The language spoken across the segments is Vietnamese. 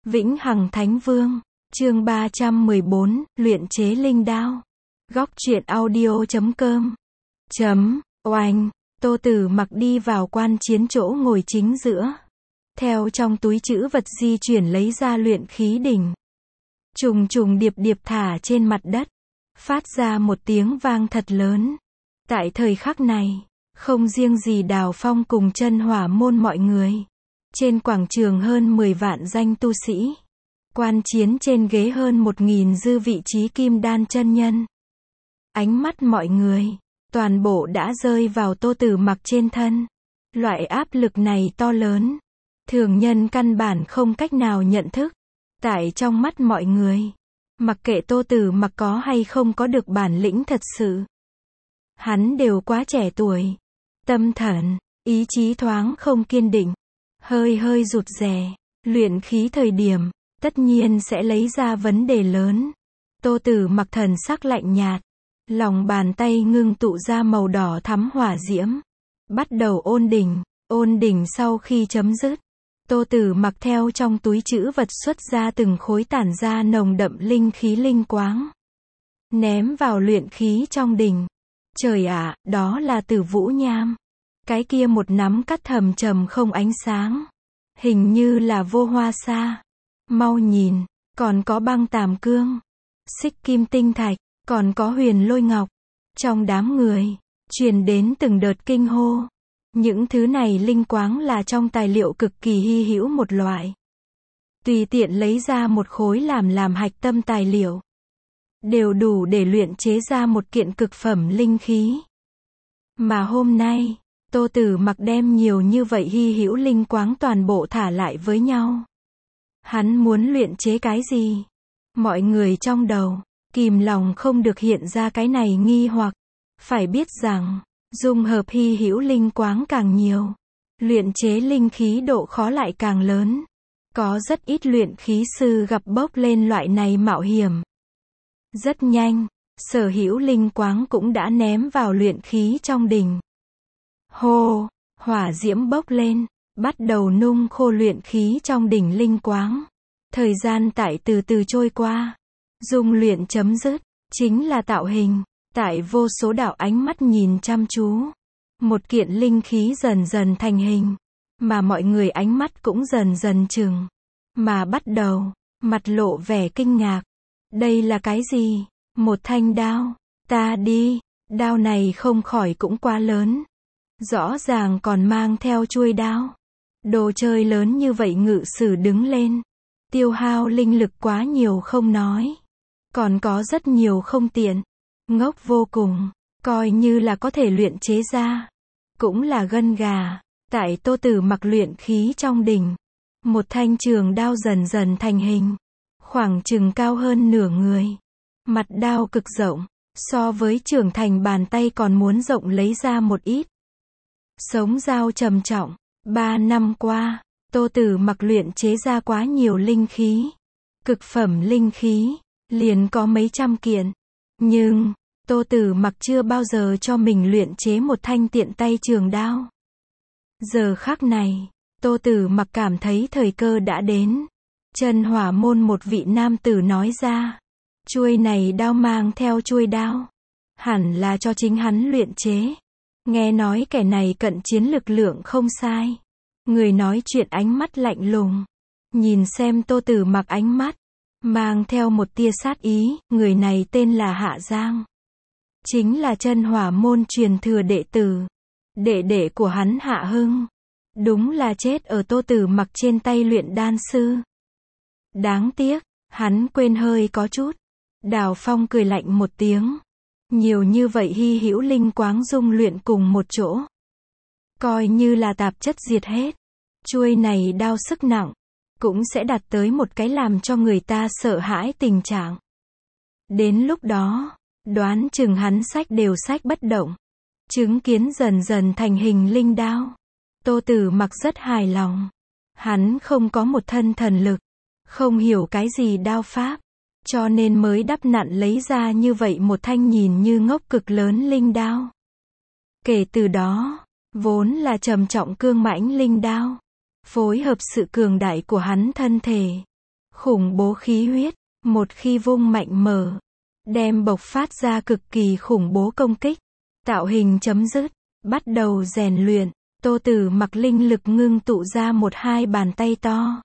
Vĩnh Hằng Thánh Vương, chương 314, luyện chế linh đao. Góc truyện audio.com. Oanh, Tô Tử Mặc đi vào quan chiến chỗ ngồi chính giữa. Theo trong túi trữ vật di chuyển lấy ra luyện khí đỉnh. Trùng trùng điệp điệp thả trên mặt đất. Phát ra một tiếng vang thật lớn. Tại thời khắc này, không riêng gì Đào Phong cùng Chân Hỏa môn mọi người. Trên quảng trường hơn 10 vạn danh tu sĩ. Quan chiến trên ghế hơn 1.000 dư vị trí kim đan chân nhân. Ánh mắt mọi người, toàn bộ đã rơi vào Tô Tử Mặc trên thân. Loại áp lực này to lớn. Thường nhân căn bản không cách nào nhận thức. Tại trong mắt mọi người, mặc kệ Tô Tử Mặc có hay không có được bản lĩnh thật sự. Hắn đều quá trẻ tuổi. Tâm thần, ý chí thoáng không kiên định. Hơi rụt rè. Luyện khí thời điểm, tất nhiên sẽ lấy ra vấn đề lớn. Tô Tử Mặc thần sắc lạnh nhạt. Lòng bàn tay ngưng tụ ra màu đỏ thắm hỏa diễm. Bắt đầu ôn đỉnh. Ôn đỉnh sau khi chấm dứt, Tô Tử Mặc theo trong túi trữ vật xuất ra từng khối tản ra nồng đậm linh khí linh quáng. Ném vào luyện khí trong đỉnh. Trời ạ, đó là Tử Vũ Nham. Cái kia một nắm cắt thầm trầm không ánh sáng. Hình như là vô hoa sa. Mau nhìn, còn có băng tàm cương, xích kim tinh thạch, còn có huyền lôi ngọc. Trong đám người, truyền đến từng đợt kinh hô. Những thứ này linh quáng là trong tài liệu cực kỳ hy hữu một loại. Tùy tiện lấy ra một khối làm hạch tâm tài liệu. Đều đủ để luyện chế ra một kiện cực phẩm linh khí. Mà hôm nay, Tô Tử Mặc đem nhiều như vậy hy hữu linh quáng toàn bộ thả lại với nhau. Hắn muốn luyện chế cái gì? Mọi người trong đầu, kìm lòng không được hiện ra cái này nghi hoặc. Phải biết rằng, dung hợp hy hữu linh quáng càng nhiều, luyện chế linh khí độ khó lại càng lớn. Có rất ít luyện khí sư gặp bốc lên loại này mạo hiểm. Rất nhanh, sở hữu linh quáng cũng đã ném vào luyện khí trong đỉnh. Hô, hỏa diễm bốc lên, bắt đầu nung khô luyện khí trong đỉnh linh quáng. Thời gian tại từ từ trôi qua. Dung luyện chấm dứt, chính là tạo hình. Tại vô số đạo ánh mắt nhìn chăm chú. Một kiện linh khí dần dần thành hình. Mà mọi người ánh mắt cũng dần dần chừng. Mà bắt đầu, mặt lộ vẻ kinh ngạc. Đây là cái gì? Một thanh đao. Ta đi, đao này không khỏi cũng quá lớn. Rõ ràng còn mang theo chuôi đao. Đồ chơi lớn như vậy ngự sử đứng lên. Tiêu hao linh lực quá nhiều không nói. Còn có rất nhiều không tiện. Ngốc vô cùng. Coi như là có thể luyện chế ra. Cũng là gân gà. Tại Tô Tử Mặc luyện khí trong đỉnh. Một thanh trường đao dần dần thành hình. Khoảng chừng cao hơn nửa người. Mặt đao cực rộng. So với trưởng thành bàn tay còn muốn rộng lấy ra một ít. Sống dao trầm trọng. 3 năm qua, Tô Tử Mặc luyện chế ra quá nhiều linh khí. Cực phẩm linh khí, liền có mấy trăm kiện. Nhưng, Tô Tử Mặc chưa bao giờ cho mình luyện chế một thanh tiện tay trường đao. Giờ khắc này, Tô Tử Mặc cảm thấy thời cơ đã đến. Chân Hỏa môn một vị nam tử nói ra. Chuôi này đao mang theo chuôi đao. Hẳn là cho chính hắn luyện chế. Nghe nói kẻ này cận chiến lực lượng không sai. Người nói chuyện ánh mắt lạnh lùng. Nhìn xem Tô Tử Mặc ánh mắt. Mang theo một tia sát ý. Người này tên là Hạ Giang. Chính là Chân Hỏa môn truyền thừa đệ tử. Đệ đệ của hắn Hạ Hưng. Đúng là chết ở Tô Tử Mặc trên tay luyện đan sư. Đáng tiếc, hắn quên hơi có chút. Đào Phong cười lạnh một tiếng. Nhiều như vậy hy hữu linh quáng dung luyện cùng một chỗ. Coi như là tạp chất diệt hết. Chuôi này đao sức nặng. Cũng sẽ đạt tới một cái làm cho người ta sợ hãi tình trạng. Đến lúc đó, đoán chừng hắn sách đều sách bất động. Chứng kiến dần dần thành hình linh đao. Tô Tử Mặc rất hài lòng. Hắn không có một thân thần lực. Không hiểu cái gì đao pháp. Cho nên mới đắp nặn lấy ra như vậy một thanh nhìn như ngốc cực lớn linh đao. Kể từ đó, vốn là trầm trọng cương mãnh linh đao. Phối hợp sự cường đại của hắn thân thể. Khủng bố khí huyết, một khi vung mạnh mở, đem bộc phát ra cực kỳ khủng bố công kích. Tạo hình chấm dứt, bắt đầu rèn luyện. Tô Tử Mặc linh lực ngưng tụ ra 1-2 bàn tay to,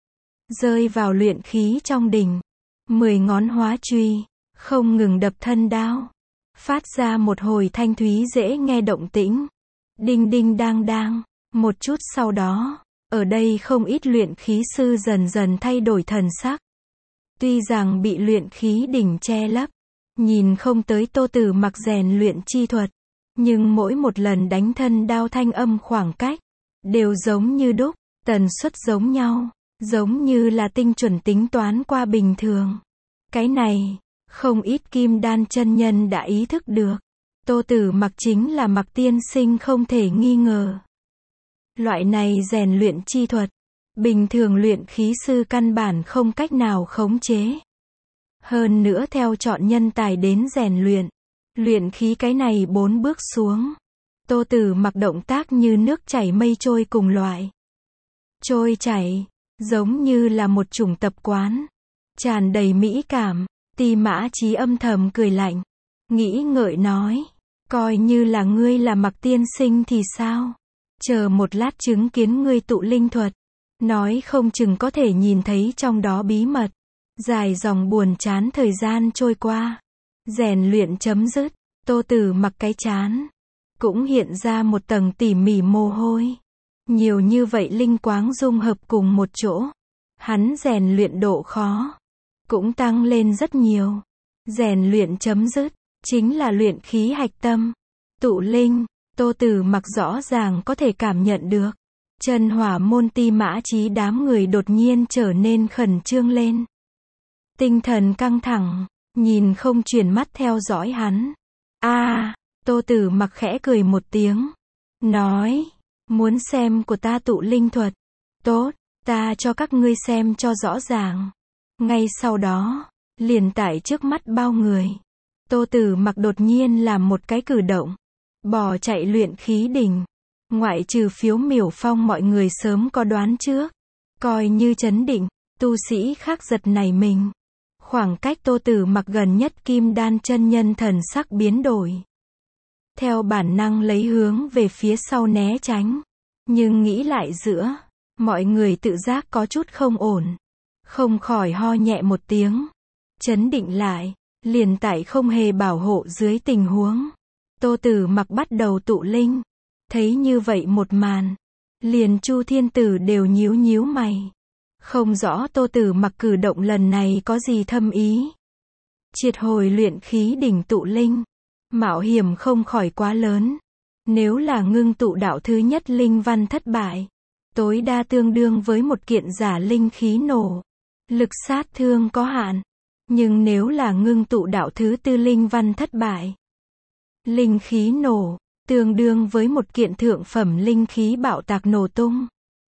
rơi vào luyện khí trong đỉnh. 10 ngón hóa chùy, không ngừng đập thân đao, phát ra một hồi thanh thúy dễ nghe động tĩnh. Đinh đinh đang đang, một chút sau đó, ở đây không ít luyện khí sư dần dần thay đổi thần sắc. Tuy rằng bị luyện khí đỉnh che lấp, nhìn không tới Tô Tử Mặc rèn luyện chi thuật, nhưng mỗi một lần đánh thân đao thanh âm khoảng cách, đều giống như đúc, tần suất giống nhau, giống như là tinh chuẩn tính toán qua bình thường. Cái này, không ít kim đan chân nhân đã ý thức được. Tô Tử Mặc chính là Mặc tiên sinh không thể nghi ngờ. Loại này rèn luyện chi thuật, bình thường luyện khí sư căn bản không cách nào khống chế. Hơn nữa theo chọn nhân tài đến rèn luyện khí cái này 4 bước xuống. Tô Tử Mặc động tác như nước chảy mây trôi cùng loại. Trôi chảy, giống như là một chủng tập quán, tràn đầy mỹ cảm. Ti Mã Chí âm thầm cười lạnh, nghĩ ngợi nói, coi như là ngươi là Mặc tiên sinh thì sao? Chờ một lát chứng kiến ngươi tụ linh thuật, nói không chừng có thể nhìn thấy trong đó bí mật. Dài dòng buồn chán thời gian trôi qua, rèn luyện chấm dứt, Tô Tử Mặc cái chán cũng hiện ra một tầng tỉ mỉ mồ hôi. Nhiều như vậy linh quáng dung hợp cùng một chỗ, hắn rèn luyện độ khó cũng tăng lên rất nhiều. Rèn luyện chấm dứt, chính là luyện khí hạch tâm, tụ linh. Tô Tử Mặc rõ ràng có thể cảm nhận được, chân hỏa môn Ti Mã Chí đám người đột nhiên trở nên khẩn trương lên. Tinh thần căng thẳng, nhìn không chuyển mắt theo dõi hắn. Tô Tử Mặc khẽ cười một tiếng, nói, muốn xem của ta tụ linh thuật? Tốt, ta cho các ngươi xem cho rõ ràng. Ngay sau đó, liền tại trước mắt bao người, Tô Tử Mặc đột nhiên làm một cái cử động, bỏ chạy luyện khí đỉnh. Ngoại trừ Phiếu Miểu Phong mọi người sớm có đoán trước, coi như chấn định, tu sĩ khác giật nảy mình. Khoảng cách Tô Tử Mặc gần nhất kim đan chân nhân thần sắc biến đổi. Theo bản năng lấy hướng về phía sau né tránh. Nhưng nghĩ lại giữa, mọi người tự giác có chút không ổn. Không khỏi ho nhẹ một tiếng. Chấn định lại, liền tại không hề bảo hộ dưới tình huống. Tô Tử Mặc bắt đầu tụ linh. Thấy như vậy một màn, liền Chu Thiên Tử đều nhíu nhíu mày. Không rõ Tô Tử Mặc cử động lần này có gì thâm ý. Triệt hồi luyện khí đỉnh tụ linh, mạo hiểm không khỏi quá lớn. Nếu là ngưng tụ đạo thứ nhất linh văn thất bại, tối đa tương đương với một kiện giả linh khí nổ. Lực sát thương có hạn. Nhưng nếu là ngưng tụ đạo thứ tư linh văn thất bại, linh khí nổ, tương đương với một kiện thượng phẩm linh khí bạo tạc nổ tung.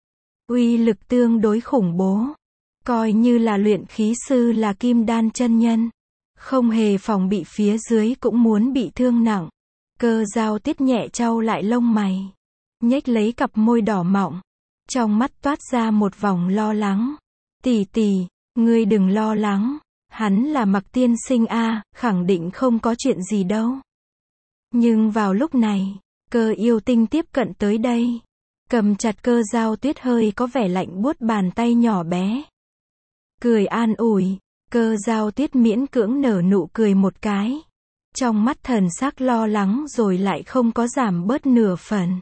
Uy lực tương đối khủng bố. Coi như là luyện khí sư là kim đan chân nhân, không hề phòng bị phía dưới cũng muốn bị thương nặng. Cơ Giao Tiết nhẹ chau lại lông mày, nhếch lấy cặp môi đỏ mọng, trong mắt toát ra một vòng lo lắng. Tỷ tỷ, ngươi đừng lo lắng, hắn là Mặc tiên sinh a, khẳng định không có chuyện gì đâu. Nhưng vào lúc này, Cơ Yêu Tinh tiếp cận tới đây, cầm chặt Cơ Giao Tuyết hơi có vẻ lạnh buốt bàn tay nhỏ bé. Cười an ủi, Cơ Giao Tuyết miễn cưỡng nở nụ cười một cái. Trong mắt thần sắc lo lắng rồi lại không có giảm bớt nửa phần.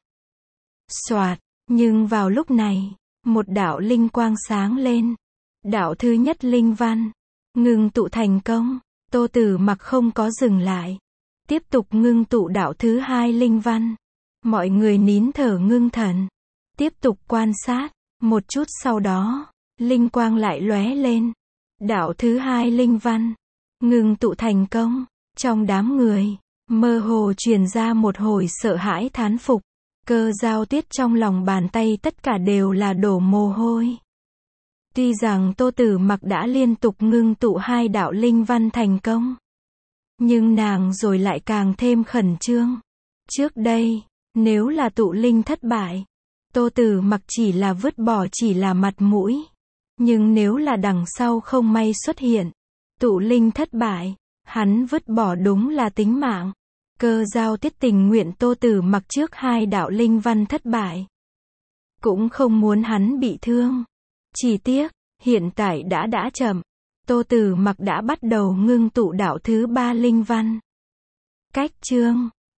Soạt, nhưng vào lúc này, một đạo linh quang sáng lên. Đạo thứ nhất linh văn, ngưng tụ thành công. Tô Tử Mặc không có dừng lại, tiếp tục ngưng tụ đạo thứ hai linh văn. Mọi người nín thở ngưng thần, tiếp tục quan sát. Một chút sau đó, linh quang lại lóe lên. Đạo thứ hai linh văn, ngưng tụ thành công. Trong đám người, mơ hồ truyền ra một hồi sợ hãi thán phục. Cơ Giao Tuyết trong lòng bàn tay tất cả đều là đổ mồ hôi. Tuy rằng Tô Tử Mặc đã liên tục ngưng tụ hai đạo linh văn thành công, nhưng nàng rồi lại càng thêm khẩn trương. Trước đây, nếu là tụ linh thất bại, Tô Tử Mặc chỉ là vứt bỏ chỉ là mặt mũi. Nhưng nếu là đằng sau không may xuất hiện, tụ linh thất bại, hắn vứt bỏ đúng là tính mạng. Cơ Giao Tiết tình nguyện Tô Tử Mặc trước 2 đạo linh văn thất bại. Cũng không muốn hắn bị thương. Chỉ tiếc, hiện tại đã chậm. Tô Tử Mặc đã bắt đầu ngưng tụ đạo thứ 3 linh văn. Cách chương